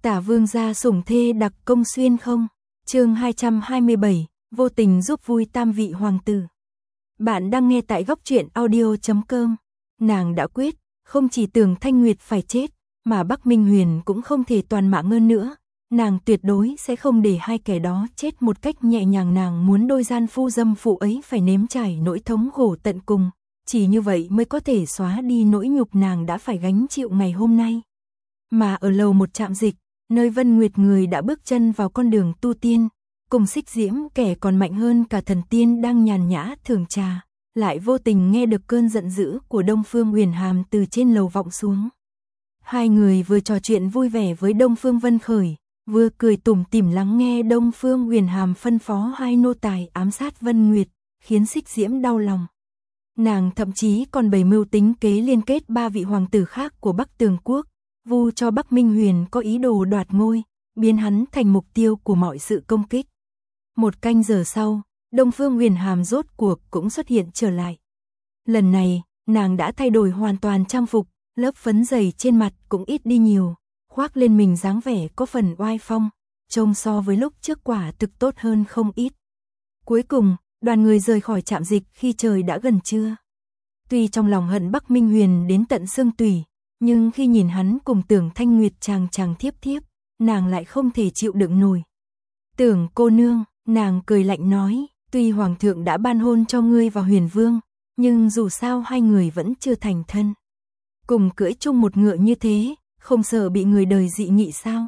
Tả vương gia sủng thê đặc công xuyên không? Chương 227, vô tình giúp vui tam vị hoàng tử. Bạn đang nghe tại góc truyện audio.com. Nàng đã quyết, không chỉ Tưởng Thanh Nguyệt phải chết, mà Bắc Minh Huyền cũng không thể toàn mạng hơn nữa. Nàng tuyệt đối sẽ không để hai kẻ đó chết một cách nhẹ nhàng. Nàng muốn đôi gian phu dâm phụ ấy phải nếm trải nỗi thống khổ tận cùng. Chỉ như vậy mới có thể xóa đi nỗi nhục nàng đã phải gánh chịu ngày hôm nay. Mà ở lầu một trạm dịch, nơi Vân Nguyệt người đã bước chân vào con đường tu tiên, cùng Xích Diễm kẻ còn mạnh hơn cả thần tiên đang nhàn nhã thưởng trà, lại vô tình nghe được cơn giận dữ của Đông Phương Huyền Hàm từ trên lầu vọng xuống. Hai người vừa trò chuyện vui vẻ với Đông Phương Vân Khởi, vừa cười tủm tỉm lắng nghe Đông Phương Huyền Hàm phân phó hai nô tài ám sát Vân Nguyệt, khiến Xích Diễm đau lòng. Nàng thậm chí còn bày mưu tính kế liên kết ba vị hoàng tử khác của Bắc Tường Quốc, vu cho Bắc Minh Huyền có ý đồ đoạt ngôi, biến hắn thành mục tiêu của mọi sự công kích. Một canh giờ sau, Đông Phương Huyền Hàm rốt cuộc cũng xuất hiện trở lại. Lần này, nàng đã thay đổi hoàn toàn trang phục, lớp phấn dày trên mặt cũng ít đi nhiều, khoác lên mình dáng vẻ có phần oai phong, trông so với lúc trước quả thực tốt hơn không ít. Cuối cùng, đoàn người rời khỏi trạm dịch khi trời đã gần trưa. Tuy trong lòng hận Bắc Minh Huyền đến tận xương tủy, nhưng khi nhìn hắn cùng Tưởng Thanh Nguyệt chàng thiếp thiếp, nàng lại không thể chịu đựng nổi. Tưởng cô nương, nàng cười lạnh nói, tuy hoàng thượng đã ban hôn cho ngươi và Huyền Vương, nhưng dù sao hai người vẫn chưa thành thân. Cùng cưỡi chung một ngựa như thế, không sợ bị người đời dị nghị sao?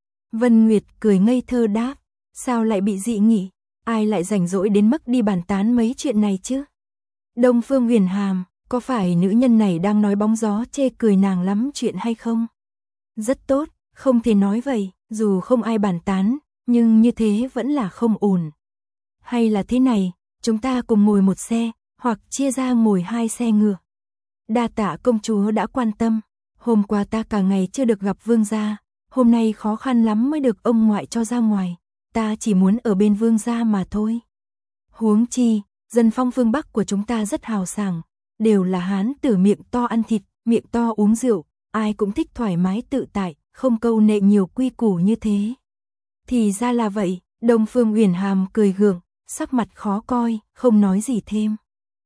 Vân Nguyệt cười ngây thơ đáp, sao lại bị dị nghị? Ai lại rảnh rỗi đến mức đi bàn tán mấy chuyện này chứ? Đông Phương Huyền Hàm, có phải nữ nhân này đang nói bóng gió chê cười nàng lắm chuyện hay không? Rất tốt, không thể nói vậy, dù không ai bàn tán, nhưng như thế vẫn là không ổn. Hay là thế này, chúng ta cùng ngồi một xe, hoặc chia ra ngồi hai xe ngựa. Đa tạ công chúa đã quan tâm, hôm qua ta cả ngày chưa được gặp vương gia, hôm nay khó khăn lắm mới được ông ngoại cho ra ngoài, ta chỉ muốn ở bên vương gia mà thôi. Huống chi, dân phong phương Bắc của chúng ta rất hào sảng, đều là hán tử miệng to ăn thịt, miệng to uống rượu, ai cũng thích thoải mái tự tại, không câu nệ nhiều quy củ như thế. Thì ra là vậy, Đông Phương Huyền Hàm cười gượng, sắc mặt khó coi, không nói gì thêm.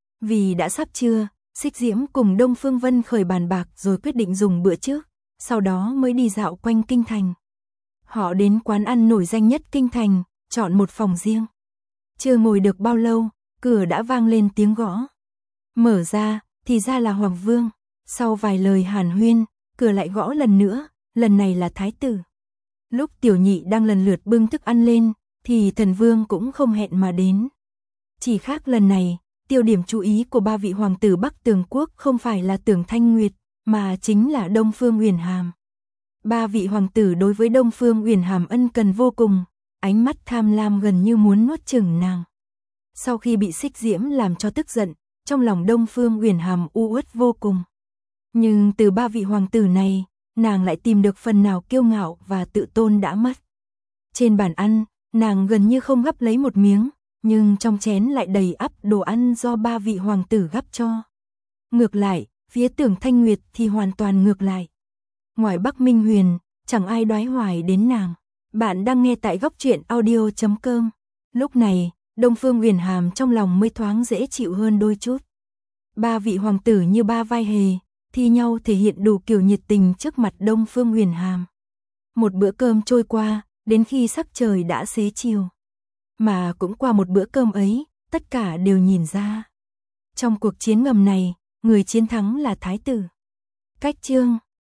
Vì đã sắp trưa, Xích Diễm cùng Đông Phương Vân Khởi bàn bạc rồi quyết định dùng bữa trước, sau đó mới đi dạo quanh kinh thành. Họ đến quán ăn nổi danh nhất kinh thành, chọn một phòng riêng. Chưa ngồi được bao lâu, cửa đã vang lên tiếng gõ. Mở ra, thì ra là Hoàng Vương. Sau vài lời hàn huyên, cửa lại gõ lần nữa, lần này là Thái tử. Lúc Tiểu Nhị đang lần lượt bưng thức ăn lên, thì Thần Vương cũng không hẹn mà đến. Chỉ khác lần này, tiêu điểm chú ý của ba vị hoàng tử Bắc Tường Quốc không phải là Tưởng Thanh Nguyệt, mà chính là Đông Phương Huyền Hàm. Ba vị hoàng tử đối với Đông Phương Huyền Hàm ân cần vô cùng, ánh mắt tham lam gần như muốn nuốt chửng nàng. Sau khi bị Xích Diễm làm cho tức giận, trong lòng Đông Phương Huyền Hàm u uất vô cùng. Nhưng từ ba vị hoàng tử này, nàng lại tìm được phần nào kiêu ngạo và tự tôn đã mất. Trên bàn ăn, nàng gần như không gắp lấy một miếng, nhưng trong chén lại đầy ắp đồ ăn do ba vị hoàng tử gắp cho. Ngược lại, phía Tưởng Thanh Nguyệt thì hoàn toàn ngược lại. Ngoài Bắc Minh Huyền, chẳng ai đoái hoài đến nàng. Bạn đang nghe tại góc truyện audio.com. Lúc này, Đông Phương Huyền Hàm trong lòng mới thoáng dễ chịu hơn đôi chút. Ba vị hoàng tử như ba vai hề, thi nhau thể hiện đủ kiểu nhiệt tình trước mặt Đông Phương Huyền Hàm. Một bữa cơm trôi qua, đến khi sắc trời đã xế chiều. Mà cũng qua một bữa cơm ấy, tất cả đều nhìn ra. Trong cuộc chiến ngầm này, người chiến thắng là Thái tử. Cách chương